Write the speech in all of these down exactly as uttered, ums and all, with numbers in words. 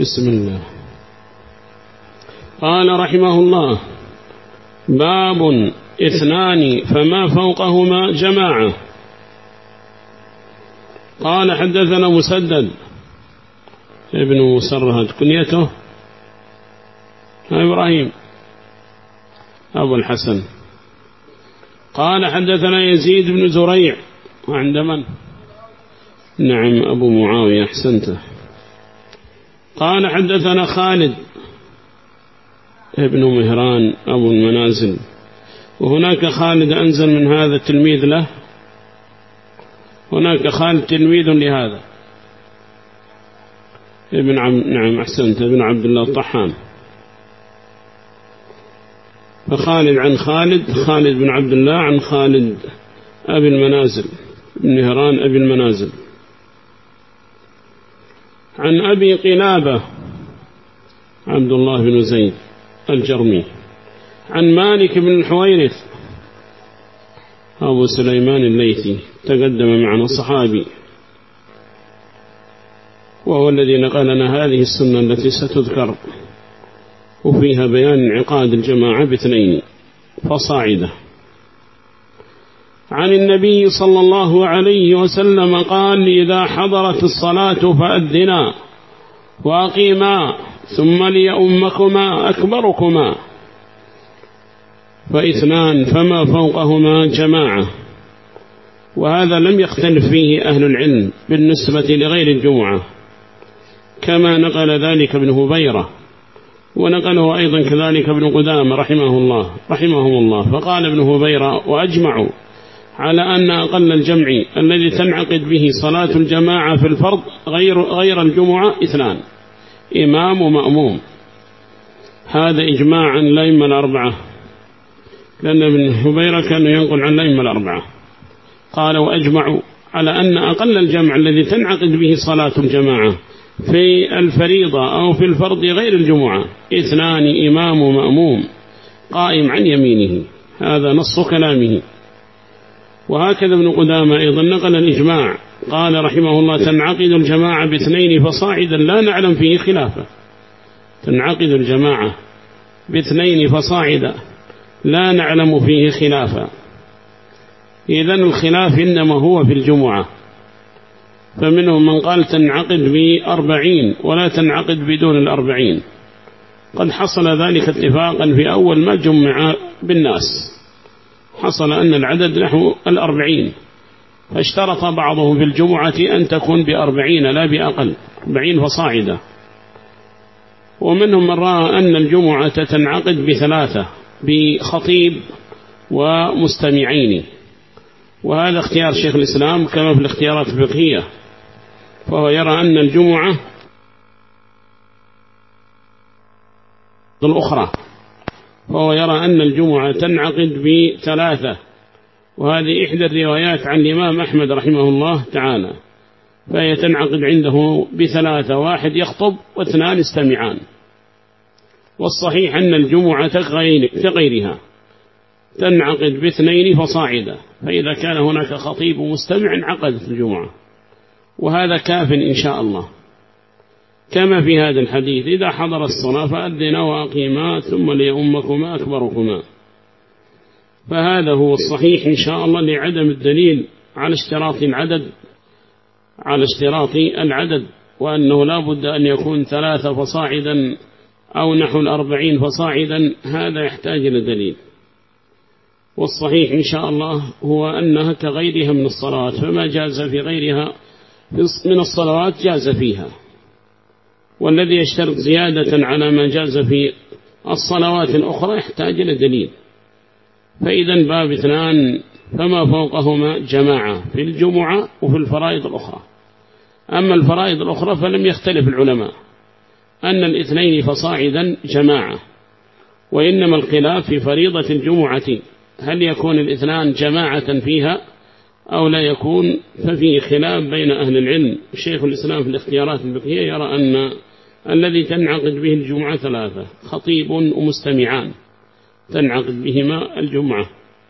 بسم الله. قال رحمه الله: باب اثنان فما فوقهما جماعة. قال: حدثنا مسدد ابن مسرهد كنيته إبراهيم أبو الحسن. قال: حدثنا يزيد بن زريع عند من؟ نعم أبو معاوية أحسنته. قال: حدثنا خالد ابن مهران أبو المنازل. وهناك خالد أنزل من هذا التلميذ له، هناك خالد تلميذ لهذا ابن عم نعم أحسنت ابن عبد الله الطحان. فخالد عن خالد، خالد بن عبد الله عن خالد أبي المنازل بن مهران أبي المنازل عن أبي قلابة عبد الله بن زيد الجرمي عن مالك بن الحويرث أبو سليمان الليثي تقدم معنا الصحابي، وهو الذي نقل لنا هذه السنة التي ستذكر وفيها بيان انعقاد الجماعة باثنين فصاعدة. عن النبي صلى الله عليه وسلم قال: إذا حضرت الصلاة فأذنا وأقيما ثم ليؤمكما أكبركما، فاثنان فما فوقهما جماعة. وهذا لم يختلف فيه أهل العلم بالنسبة لغير الجمعة، كما نقل ذلك ابن هبيرة، ونقله أيضا كذلك ابن قدامة رحمه الله رحمه الله فقال ابن هبيرة: وأجمعوا على أن أقل الجمع الذي تنعقد به صلاة الجماعة في الفرض غير, غير الجمعة اثنان، إمام ومأموم. هذا إجماع عن الأئمة الأربعة، لأن ابن هبيرة كان ينقل عن الأئمة الأربعة. قال: وأجمعوا على أن أقل الجمع الذي تنعقد به صلاة الجماعة في الفريضة أو في الفرض غير الجمعة اثنان، إمام ومأموم قائم عن يمينه. هذا نص كلامه. وهكذا ابن قدامة أيضا نقل الإجماع، قال رحمه الله: تنعقد الجماعة باثنين فصاعدا لا نعلم فيه خلافة. تنعقد الجماعة باثنين فصاعدا لا نعلم فيه خلافة. إذن الخلاف إنما هو في الجمعة، فمنهم من قال تنعقد بأربعين ولا تنعقد بدون الأربعين. قد حصل ذلك اتفاقا في أول ما جمع بالناس، حصل أن العدد نحو الأربعين، فاشترط بعضهم في الجمعة أن تكون بأربعين لا بأقل، أربعين فصاعدة. ومنهم من رأى أن الجمعة تنعقد بثلاثة، بخطيب ومستمعين، وهذا اختيار شيخ الإسلام كما في الاختيارات الفقهية، فهو يرى أن الجمعة الأخرى فهو يرى أن الجمعة تنعقد بثلاثة، وهذه إحدى الروايات عن الإمام أحمد رحمه الله تعالى، فهي تنعقد عنده بثلاثة، واحد يخطب واثنان استمعان. والصحيح أن الجمعة كغيرها تنعقد باثنين فصاعدا، فإذا كان هناك خطيب ومستمع عقدت الجمعة، وهذا كاف إن شاء الله، كما في هذا الحديث: إذا حضر الصلاة فأذنا وأقيما ثم ليؤمكما أكبركما. فهذا هو الصحيح إن شاء الله، لعدم الدليل على اشتراط العدد على اشتراط العدد وأنه لا بد أن يكون ثلاثة فصاعدا أو نحو الأربعين فصاعدا، هذا يحتاج إلى دليل. والصحيح إن شاء الله هو أنها كغيرها من الصلوات، فما جاز في غيرها من الصلوات جاز فيها، والذي يشترط زيادة على ما جاز في الصلوات الأخرى يحتاج إلى دليل. فإذا باب اثنان فما فوقهما جماعة في الجمعة وفي الفرائض الأخرى. أما الفرائض الأخرى فلم يختلف العلماء أن الاثنين فصاعدا جماعة، وإنما الخلاف في فريضة الجمعة، هل يكون الاثنان جماعة فيها أو لا يكون، ففيه خلاف بين أهل العلم. الشيخ الإسلام في الاختيارات الفقهية يرى أن الذي تنعقد به الجمعة ثلاثة، خطيب ومستمعان تنعقد بهما الجمعة.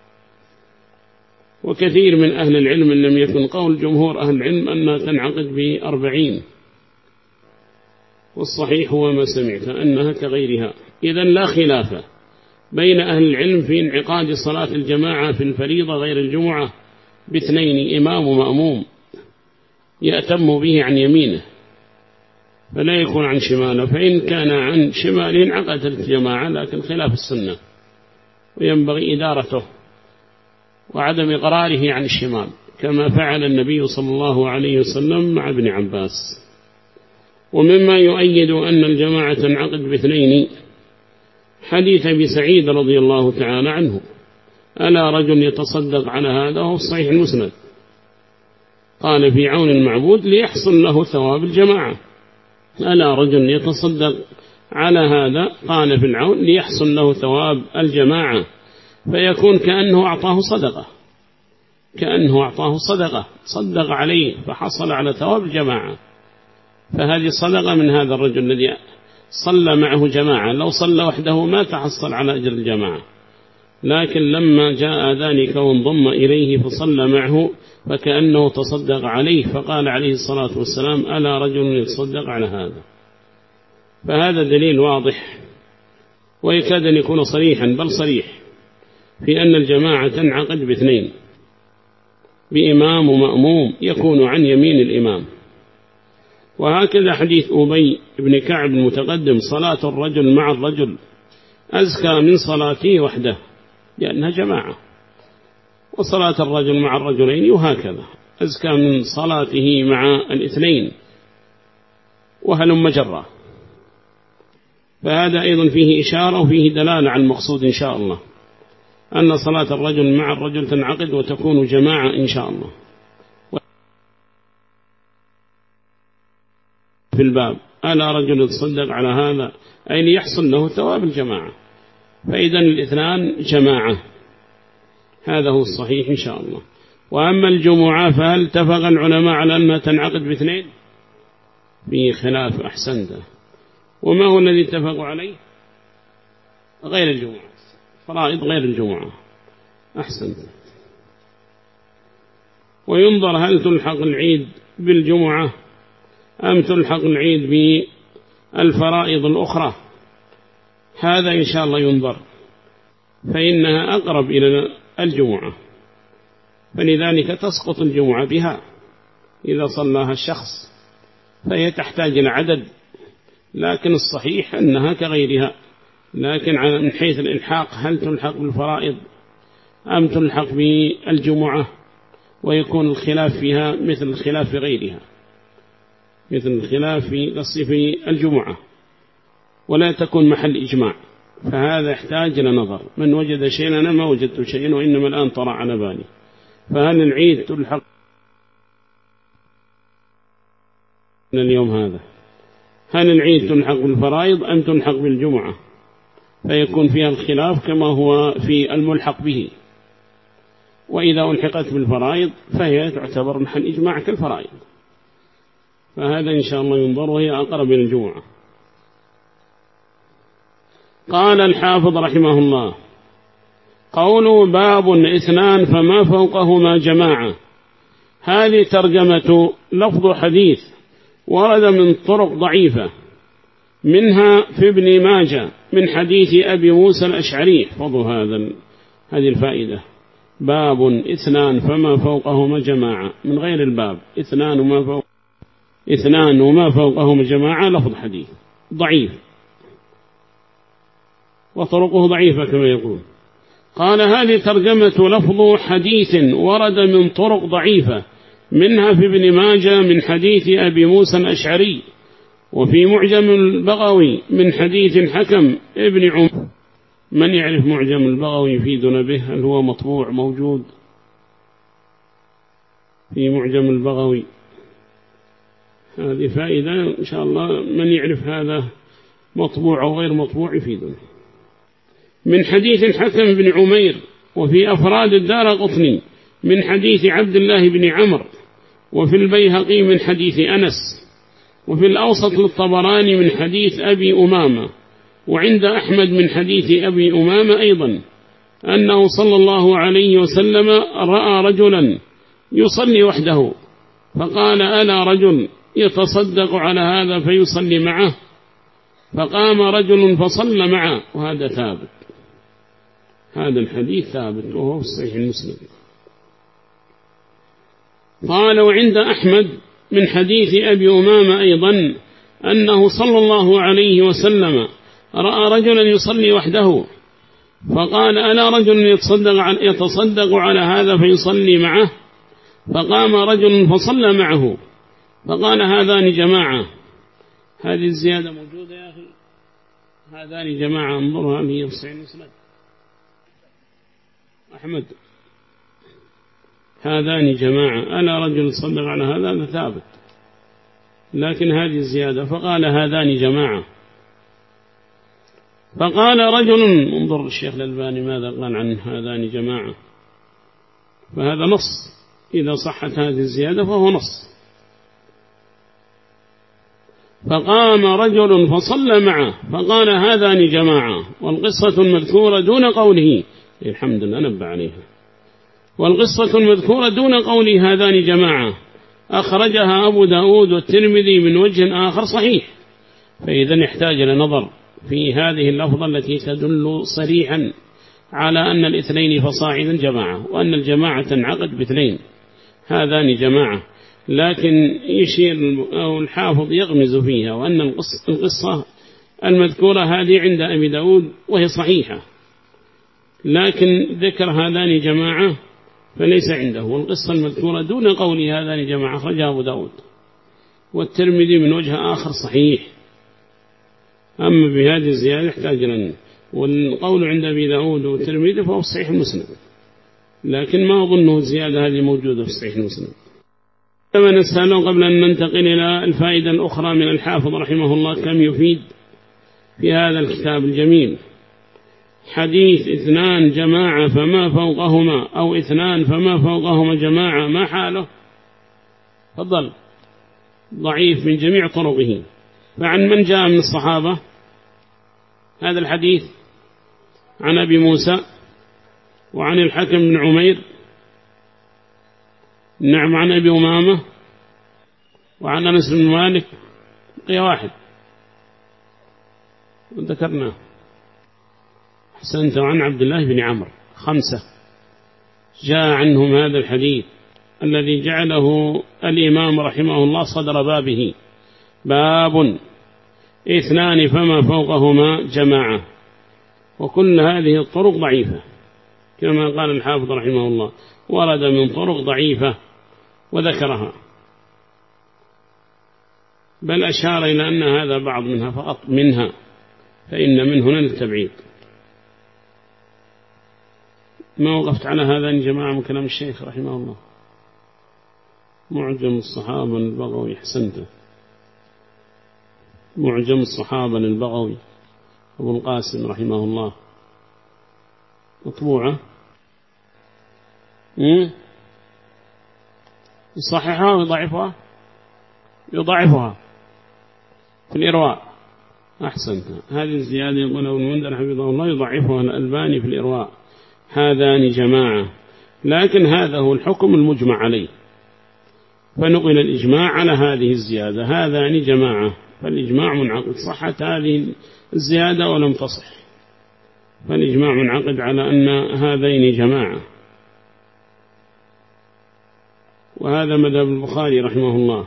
وكثير من أهل العلم إن لم يكن قول جمهور أهل العلم أنها تنعقد بأربعين، والصحيح هو ما سمعت أنها كغيرها. إذن لا خلاف بين أهل العلم في انعقاد صلاة الجماعة في الفريضة غير الجمعة باثنين، إمام ومأموم يأتم به عن يمينه فلا يكون عن شماله، فإن كان عن شماله انعقدت الجماعة، لكن خلاف السنة، وينبغي إدارته وعدم إقراره عن الشمال كما فعل النبي صلى الله عليه وسلم مع ابن عباس. ومما يؤيد أن الجماعة تنعقد باثنين حديث أبي سعيد رضي الله تعالى عنه: ألا رجل يتصدق على هذا؟ وهو صحيح المسند. قال: في عون المعبود ليحصل له ثواب الجماعة. ألا رجل يتصدق على هذا؟ قال: في العون ليحصل له ثواب الجماعة، فيكون كأنه أعطاه صدقة، كأنه أعطاه صدقة، صدق عليه فحصل على ثواب الجماعة. فهذه صدقة من هذا الرجل الذي صلى معه جماعة، لو صلى وحده ما تحصل على أجر الجماعة، لكن لما جاء ذلك وانضم إليه فصلى معه فكأنه تصدق عليه، فقال عليه الصلاة والسلام: ألا رجل يتصدق على هذا. فهذا دليل واضح ويكاد أن يكون صريحا بل صريح في أن الجماعة تنعقد باثنين، بإمام ومأموم يكون عن يمين الإمام. وهكذا حديث أبي بن كعب المتقدم: صلاة الرجل مع الرجل أزكى من صلاته وحده، لأنها جماعة، وصلاة الرجل مع الرجلين وهكذا أزكى من صلاته مع الاثنين، وهلم جرة. فهذا أيضا فيه إشارة وفيه دلالة عن المقصود إن شاء الله، أن صلاة الرجل مع الرجل تنعقد وتكون جماعة إن شاء الله. في الباب: ألا رجل يتصدق على هذا؟ أي ليحصل له ثواب الجماعة، فإذا الاثنان جماعة، هذا هو الصحيح إن شاء الله. وأما الجمعة فهل اتفق العلماء على أنها تنعقد باثنين؟ في خلاف. أحسنت. وما هو الذي اتفقوا عليه؟ غير الجمعة، فرائض غير الجمعة. أحسنت. وينظر هل تلحق العيد بالجمعة أم تلحق العيد بالفرائض الأخرى، هذا إن شاء الله ينظر، فإنها أقرب إلى الجمعة، فلذلك تسقط الجمعة بها إذا صلاها الشخص، فهي تحتاج إلى عدد، لكن الصحيح أنها كغيرها. لكن من حيث الإلحاق هل تلحق بالفرائض أم تلحق بالجمعة، ويكون الخلاف فيها مثل الخلاف في غيرها، مثل الخلاف في قصة في الجمعة، ولا تكون محل إجماع، فهذا يحتاج إلى نظر. من وجد شيئا، أنا ما وجدت شيئا وإنما الآن طرأ على بالي. فهل العيد تلحق من اليوم هذا؟ هل العيد تلحق بالفرائض أم تلحق بالجمعة؟ فيكون فيها الخلاف كما هو في الملحق به. وإذا ألحقت بالفرائض فهي تعتبر محل إجماع كالفرائض، فهذا إن شاء الله ينظر، وهي أقرب من الجمعة. قال الحافظ رحمه الله: قوله باب اثنان فما فوقهما جماعة، هذه ترجمة لفظ حديث ورد من طرق ضعيفة، منها في ابن ماجه من حديث أبي موسى الأشعري. احفظوا هذا هذه الفائدة: باب اثنان فما فوقهما جماعة، من غير الباب اثنان وما فوق اثنان وما فوقهما جماعة، لفظ حديث ضعيف وطرقه ضعيفة كما يقول. قال: هذه ترجمة لفظ حديث ورد من طرق ضعيفة، منها في ابن ماجه من حديث أبي موسى الأشعري، وفي معجم البغوي من حديث حكم ابن عمر. من يعرف معجم البغوي يفيدنا به؟ هل هو مطبوع موجود في معجم البغوي؟ هذه فائدة إن شاء الله، من يعرف هذا مطبوع أو غير مطبوع يفيدنا. من حديث حكم بن عمير، وفي أفراد الدارقطني من حديث عبد الله بن عمرو، وفي البيهقي من حديث أنس، وفي الأوسط للطبراني من حديث أبي أمامة، وعند أحمد من حديث أبي أمامة أيضا أنه صلى الله عليه وسلم رأى رجلا يصلي وحده، فقال: ألا رجل يتصدق على هذا فيصلي معه، فقام رجل فصلى معه، وهذا ثابت، هذا الحديث ثابت وهو في صحيح المسلم. قال وعند أحمد من حديث أبي أمامة أيضا أنه صلى الله عليه وسلم رأى رجلا يصلي وحده فقال ألا رجل يتصدق, يتصدق على هذا فيصلي معه، فقام رجل فصلى معه، فقال هذان جماعة. هذه الزيادة موجودة يا أخي، هذان جماعة، انظرها هل هي في صحيح المسلم أحمد، هذان جماعة، ألا رجل صدق على هذا، هذا ثابت، لكن هذه الزيادة فقال هذان جماعة. فقال رجل، انظر الشيخ الألباني ماذا قال عن هذان جماعة، فهذا نص، إذا صحت هذه الزيادة فهو نص. فقام رجل فصلى معه فقال هذان جماعة، والقصة المذكورة دون قوله، الحمد لله نبه عليها، والقصة المذكورة دون قوله هذان جماعة أخرجها أبو داود والترمذي من وجه آخر صحيح. فإذا يحتاج لنظر في هذه اللفظة التي تدل صريحا على أن الاثنين فصاعدا جماعة، وأن الجماعة تنعقد باثنين، هذان جماعة، لكن يشير أو الحافظ يغمز فيها، وأن القصة المذكورة هذه عند أبي داود وهي صحيحة، لكن ذكر هذان جماعة فليس عنده، والقصة المذكورة دون قول هذان جماعة أخرجها أبو داود والترمذي من وجه آخر صحيح. أما بهذه الزيادة يحتاج لنا، والقول عند أبي داود والترمذي فهو صحيح المسلم، لكن ما أظنه الزيادة هذه موجودة في صحيح المسلم. كما نسأله قبل أن ننتقل إلى الفائدة الأخرى من الحافظ رحمه الله كم يفيد في هذا الكتاب الجميل. حديث اثنان جماعة فما فوقهما، أو اثنان فما فوقهما جماعة، ما حاله؟ فضل ضعيف من جميع طرقه. فعن من جاء من الصحابة هذا الحديث؟ عن أبي موسى وعن الحكم بن عمير، نعم، عن أبي أمامة وعن أنس بن مالك، بقي واحد وذكرناه، أحسنت، وعن عبد الله بن عمرو، خمسة جاء عنهم هذا الحديث الذي جعله الإمام رحمه الله صدر بابه، باب اثنان فما فوقهما جماعة. وكل هذه الطرق ضعيفة كما قال الحافظ رحمه الله، ورد من طرق ضعيفة وذكرها، بل أشار إلى أن هذا بعض منها فقط منها، فإن من هنا للتبعيد. ما وقفت على هذا الجماعة من كلام الشيخ رحمه الله؟ معجم الصحابة البغوي، حسنته، معجم الصحابة البغوي أبو القاسم رحمه الله، مطبوعة، يصححها ويضعفها، يضعفها في الإرواء، أحسنت، هذه الزيادة يقول ابن المنذر حفظه الله يضعفها الألباني في الإرواء، هذان جماعة، لكن هذا هو الحكم المجمع عليه، فنقل الإجماع على هذه الزيادة، هذان جماعة، فالإجماع منعقد، صحت هذه الزيادة ولم تصح، فالإجماع منعقد على أن هذين جماعة. وهذا مذهب البخاري رحمه الله.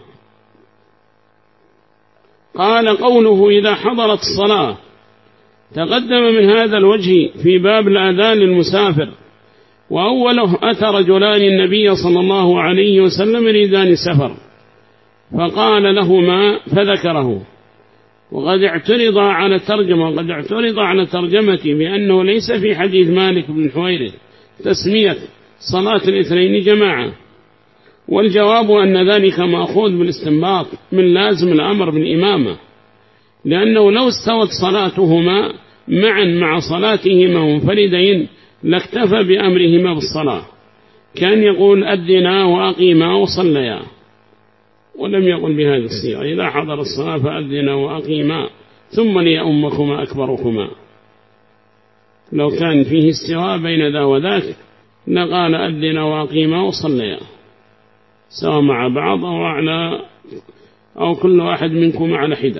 قال قوله إذا حضرت الصلاة، تقدم من هذا الوجه في باب الآذان للمسافر، وأوله أتى رجلان النبي صلى الله عليه وسلم يريدان سفر، فقال لهما فذكره، وقد اعترض على الترجمة وقد اعترض على ترجمتي بأنه ليس في حديث مالك بن حويرث تسمية صلاة الاثنين جماعة، والجواب أن ذلك مأخوذ بالاستنباط من لازم الأمر بالإمامة، لأنه لو استوت صلاتهما معا مع صلاتهما منفردين لاكتفى بأمرهما بالصلاة، كان يقول أذنا وأقيما وصليا، ولم يقل بهذه الصيغة إذا حضر الصلاة فأذنا وأقيما ثم ليأمكما أكبركما. لو كان فيه استواء بين ذا وذاك لقال أذنا وأقيما وصليا، سواء مع بعض أو على أو كل واحد منكم على حدة،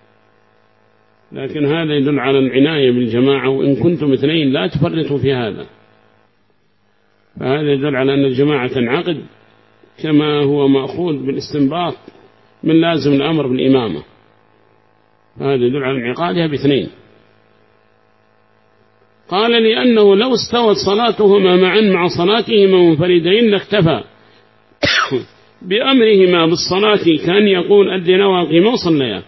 لكن هذا يدل على العناية بالجماعة، وإن كنتم اثنين لا تفرطوا في هذا، فهذا يدل على أن الجماعة تنعقد كما هو مأخوذ بالاستنباط من لازم الأمر بالإمامة، هذا يدل على انعقادها باثنين. قال لأنه لو استوت صلاتهما معا مع صلاتهما منفردين لاكتفى بأمرهما بالصلاة كان يقول أدنا واقيما وصليا.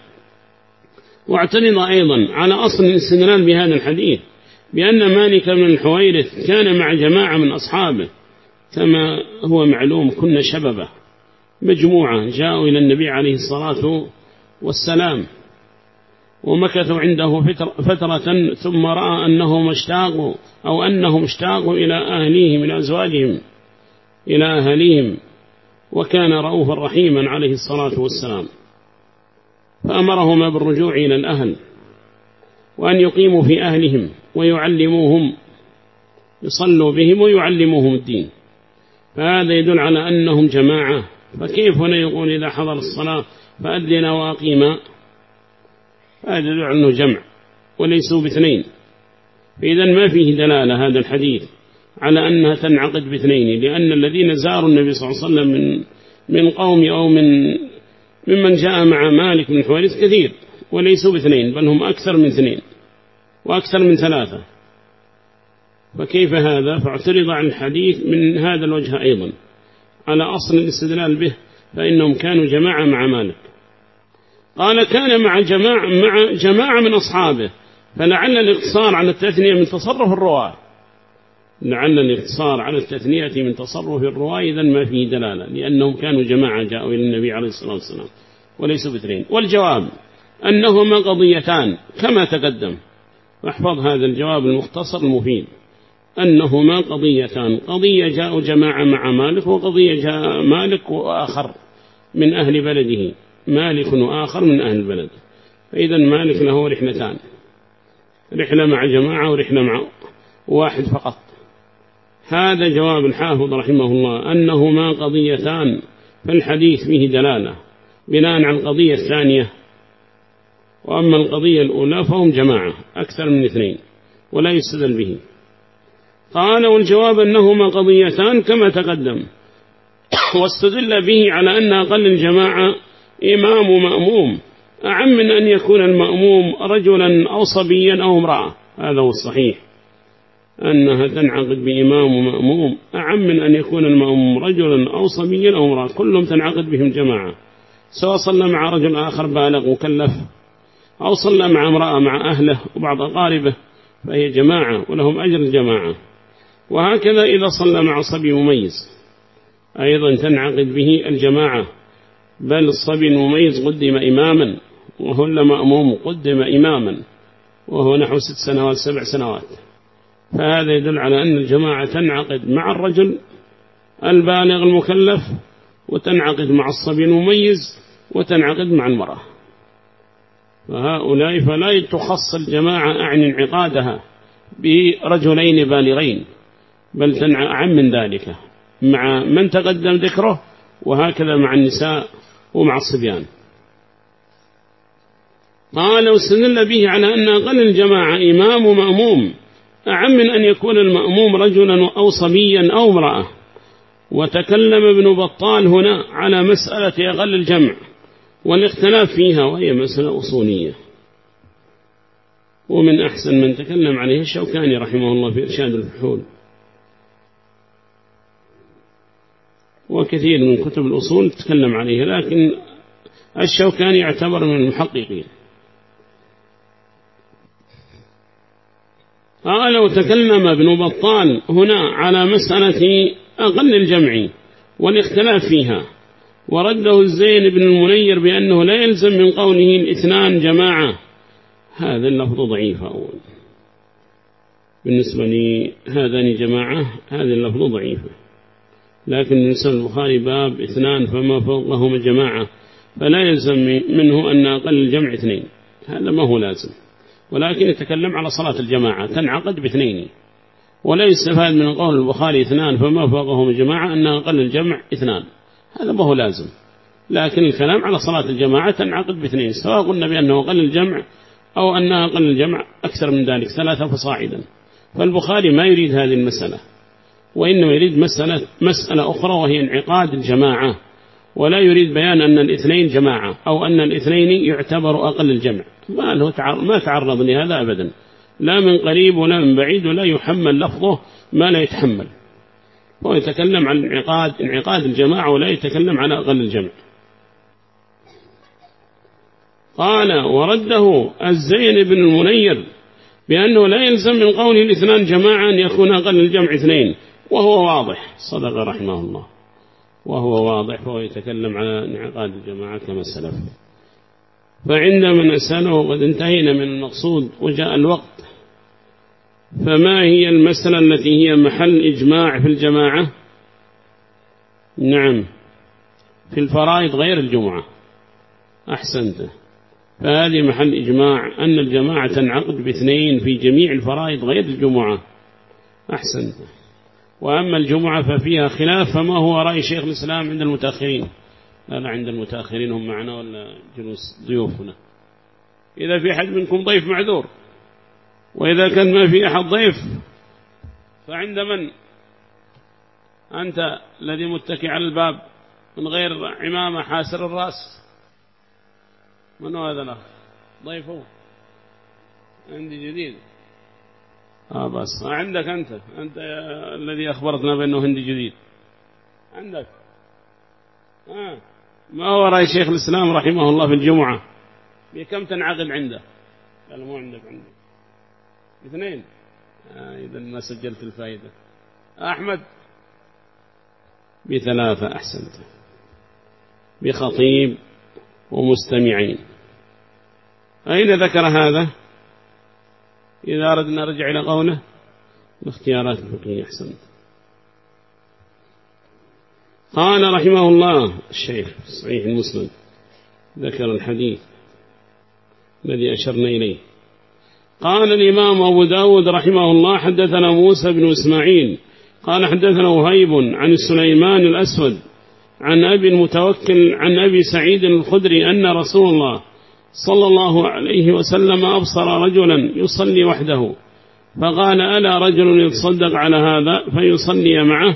واعترض أيضا على أصل الاستدلال بهذا الحديث بأن مالك بن الحويرث كان مع جماعة من أصحابه، كما هو معلوم كنا شببه مجموعة جاءوا إلى النبي عليه الصلاة والسلام ومكثوا عنده فترة، ثم رأى أنهم اشتاقوا أو أنهم اشتاقوا إلى أهليهم إلى أزواجهم إلى أهليهم، وكان رؤوفا رحيما عليه الصلاة والسلام، فأمرهما بالرجوع إلى الأهل وأن يقيموا في أهلهم ويعلموهم، يصلوا بهم ويعلموهم الدين، فهذا يدل على أنهم جماعة. فكيف هنا يقول إذا حضر الصلاة فأدنا وأقيما؟ هذا يدل على أنه جمع وليسوا باثنين، فإذا ما فيه دلالة هذا الحديث على أنها تنعقد باثنين، لأن الذين زاروا النبي صلى الله عليه وسلم من من قوم أو من ممن جاء مع مالك بن الحويرث كثير وليسوا باثنين، بل هم أكثر من اثنين وأكثر من ثلاثة، فكيف هذا؟ فاعترض عن الحديث من هذا الوجه أيضا على أصل الاستدلال به، فإنهم كانوا جماعة مع مالك. قال كان مع جماعة, مع جماعة من أصحابه، فلعل الاقتصار على التثنية من تصرف الرواة، لعل الاقتصار على التثنية من تصرف الرواة إذن ما فيه دلالة، لأنهم كانوا جماعة جاءوا إلى النبي عليه الصلاة والسلام وليسوا باثنين. والجواب أنهما قضيتان كما تقدم، واحفظ هذا الجواب المختصر المفيد، أنهما قضيتان، قضية جاءوا جماعة مع مالك، وقضية جاء مالك وآخر من أهل بلده، مالك وآخر من أهل البلد، فإذا مالك له رحلتان، رحلة مع جماعة ورحلة مع واحد فقط. هذا جواب الحافظ رحمه الله أنهما قضيتان، فالحديث فيه دلالة بناء على القضية الثانية، وأما القضية الأولى فهم جماعة أكثر من اثنين ولا يستدل به. قال والجواب أنهما قضيتان كما تقدم، واستدل به على أن أقل الجماعة إمام مأموم أعم من أن يكون المأموم رجلا أو صبيا أو امرأة. هذا هو الصحيح، أنها تنعقد بإمام ومأموم أعم من أن يكون المأموم رجلا أو صبيا أو امرأة، كلهم تنعقد بهم جماعة، سواء صلى مع رجل آخر بالغ مكلف أو صلى مع امرأة مع أهله وبعض أقاربه، فهي جماعة ولهم أجر الجماعة. وهكذا إذا صلى مع صبي مميز أيضا تنعقد به الجماعة، بل الصبي المميز قدم إماما، وهو مأموم قدم إماما، وهو نحو ست سنوات سبع سنوات، فهذا يدل على أن الجماعة تنعقد مع الرجل البالغ المكلف، وتنعقد مع الصبي المميز، وتنعقد مع المرأة. فهؤلاء فلا تخص الجماعة أعني انعقادها برجلين بالغين، بل تنعقد من ذلك مع من تقدم ذكره، وهكذا مع النساء ومع الصبيان. قال واستدل به على أن أقل الجماعة إمام ومأموم أعم من أن يكون المأموم رجلا أو صبيا أو امرأة. وتكلم ابن بطال هنا على مسألة أقل الجمع والاختلاف فيها، وهي مسألة أصولية، ومن أحسن من تكلم عليه الشوكاني رحمه الله في إرشاد الفحول، وكثير من كتب الأصول تكلم عليه، لكن الشوكاني يعتبر من المحققين. قال وتكلم ابن بطال هنا على مسألة أقل الجمع والاختلاف فيها، ورده الزين بن المنير بأنه لا يلزم من قوله الاثنان جماعة. هذا اللفظ ضعيف أول بالنسبة لي، هذان جماعة، هذا اللفظ ضعيف، لكن بالنسبة البخاري باب اثنان فما فوقهما جماعة، فلا يلزم منه أن أقل الجمع اثنين، هذا ما هو لازم، ولكن يتكلم على صلاة الجماعة تنعقد باثنين، ولا يستفاد من قول البخاري اثنان فما فوقهما جماعة أن أقل الجمع اثنان، هذا ما هو لازم، لكن الكلام على صلاة الجماعة تنعقد باثنين، سواء قلنا بأنه أقل الجمع أو أنها أقل الجمع أكثر من ذلك ثلاثة فصاعدا. فالبخاري ما يريد هذه المسألة، وإنما يريد مسألة, مسألة أخرى وهي انعقاد الجماعة، ولا يريد بيان أن الاثنين جماعة أو أن الاثنين يعتبر أقل الجمع. ما, له ما تعرض لهذا أبدا، لا من قريب ولا من بعيد، ولا يحمل لفظه ما لا يتحمل. هو يتكلم عن انعقاد, انعقاد الجماعة ولا يتكلم عن أقل الجمع. قال ورده الزين بن المنير بأنه لا يلزم من قوله الاثنان جماعة أن يكون أقل الجمع اثنين، وهو واضح، صدق رحمه الله، وهو واضح، فهو يتكلم عن انعقاد الجماعة كما سلف. فعندما نسأله قد انتهينا من المقصود وجاء الوقت، فما هي المسألة التي هي محل إجماع في الجماعة؟ نعم، في الفرائض غير الجمعة. أحسنت، فهذه محل إجماع أن الجماعة تنعقد باثنين في جميع الفرائض غير الجمعة. أحسنت. وأما الجمعة ففيها خلاف، فما هو رأي شيخ الإسلام عند المتأخرين؟ لا لا، عند المتأخرين هم معنا ولا جلوس ضيوفنا؟ إذا في أحد منكم ضيف معذور، وإذا كان ما في أحد ضيف فعند من؟ أنت الذي متكئ على الباب من غير عمامة حاسر الرأس، من هو هذا الأخ؟ ضيفه عندي جديد. آه بس عندك أنت أنت الذي أخبرتنا بأنه هندي جديد عندك. آه. ما هو رأي شيخ الإسلام رحمه الله في الجمعة؟ بكم تنعقد عنده؟ قال مو عندك، عندي اثنين. آه إذا ما سجلت الفائدة. أحمد بثلاثة. أحسنت، بخطيب ومستمعين. أين ذكر هذا؟ إذا أردنا نرجع إلى قوله باختيارات الفقهية. أحسنت. قال رحمه الله الشيخ صحيح المسلم ذكر الحديث الذي أشرنا إليه. قال الإمام أبو داود رحمه الله حدثنا موسى بن إسماعيل قال حدثنا وهيب عن سليمان الأسود عن أبي المتوكل عن أبي سعيد الخدري أن رسول الله صلى الله عليه وسلم أبصر رجلا يصلي وحده فقال ألا رجل يتصدق على هذا فيصلي معه؟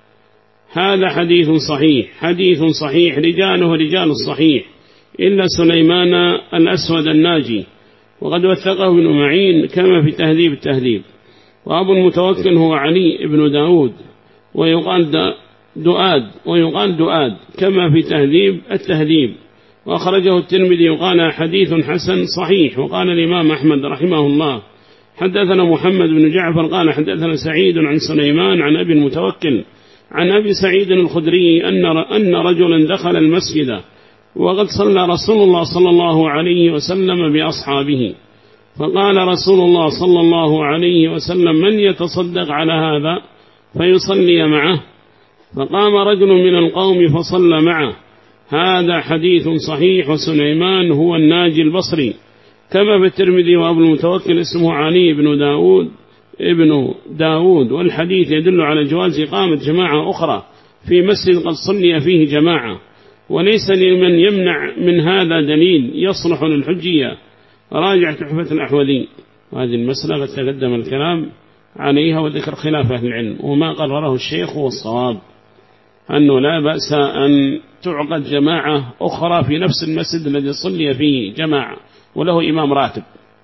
هذا حديث صحيح، حديث صحيح رجاله رجال الصحيح إلا سليمان الأسود الناجي، وقد وثقه ابن معين كما في تهذيب التهذيب. وأبو المتوكل هو علي بن داود ويقال دؤاد ويقال دؤاد كما في تهذيب التهذيب، وأخرجه الترمذي وقال حديث حسن صحيح. وقال الإمام أحمد رحمه الله حدثنا محمد بن جعفر قال حدثنا سعيد عن سليمان عن أبي المتوكل عن أبي سعيد الخدري أن أن رجلا دخل المسجد وقد صلى رسول الله صلى الله عليه وسلم بأصحابه، فقال رسول الله صلى الله عليه وسلم من يتصدق على هذا فيصلي معه؟ فقام رجل من القوم فصلى معه. هذا حديث صحيح، وسليمان هو الناجي البصري كما في الترمذي. وأبو المتوكل اسمه علي بن داود ابن داود، والحديث يدل على جواز إقامة جماعة أخرى في مسجد قد صلي فيه جماعة، وليس لمن يمنع من هذا دليل يصلح للحجية. راجع تحفة الأحوذي. وهذه المسألة قد تقدم الكلام عليها وذكر خلاف أهل العلم، وما قرره الشيخ هو الصواب أنه لا بأس أن تعقد جماعة أخرى في نفس المسجد الذي صلي فيه جماعة وله إمام راتب،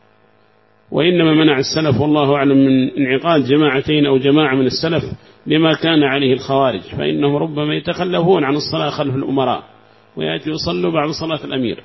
وإنما منع السلف والله أعلم من انعقاد جماعتين أو جماعة من السلف لما كان عليه الخوارج، فإنهم ربما يتخلفون عن الصلاة خلف الأمراء ويأتي يصلوا بعد صلاة الأمير،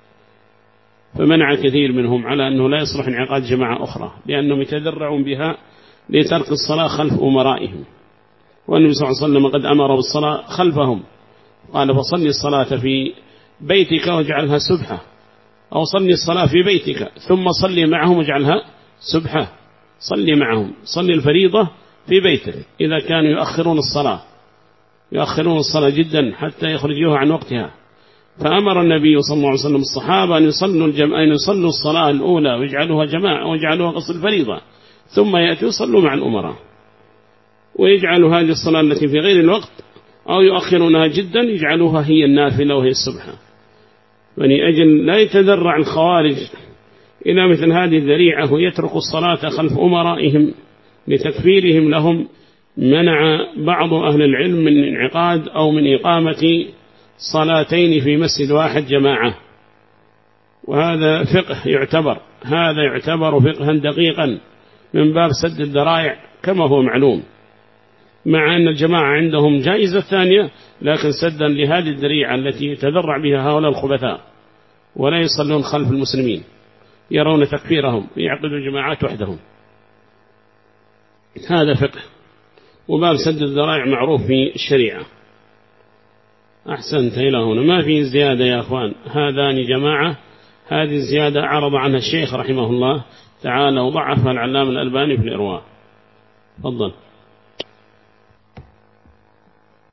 فمنع كثير منهم على أنه لا يصلح انعقاد جماعة أخرى لأنهم يتذرعون بها لترك الصلاة خلف أمرائهم. والنبي صلى الله عليه وسلم قد أمر بالصلاة خلفهم، قال فصلي الصلاة في بيتك واجعلها سبحة، أو صلي الصلاة في بيتك ثم صلي معهم واجعلها سبحة. صلي معهم، صلي الفريضة في بيتك إذا كانوا يؤخرون الصلاة يؤخرون الصلاة جدا حتى يخرجوها عن وقتها. فأمر النبي صلى الله عليه وسلم الصحابة أن يصلوا, الجم... أن يصلوا الصلاة الأولى ويجعلوها جماعة ويجعلوها قصد الفريضة، ثم يأتوا يصلوا مع الأمراء ويجعلوا هذه الصلاة التي في غير الوقت أو يؤخرونها جدا يجعلوها هي النافلة وهي السبحة. ولأجل لا يتذرع الخوارج إلى مثل هذه الذريعة ويتركوا الصلاة خلف أمرائهم لتكفيرهم لهم، منع بعض أهل العلم من انعقاد أو من إقامة صلاتين في مسجد واحد جماعة. وهذا فقه يعتبر هذا يعتبر فقها دقيقا من باب سد الذرائع كما هو معلوم، مع أن الجماعة عندهم جائزة ثانية، لكن سدا لهذه الذريعة التي يتذرع بها هؤلاء الخبثاء ولا يصلون خلف المسلمين، يرون تكفيرهم ويعقدوا جماعات وحدهم. هذا فقه، وباب سد الذرائع معروف في الشريعة. أحسنت إلى هنا، ما في زيادة يا أخوان، هذان جماعة. هذه الزيادة عرض عنها الشيخ رحمه الله تعالى وضعفها العلامة الألباني في الإرواء. تفضل.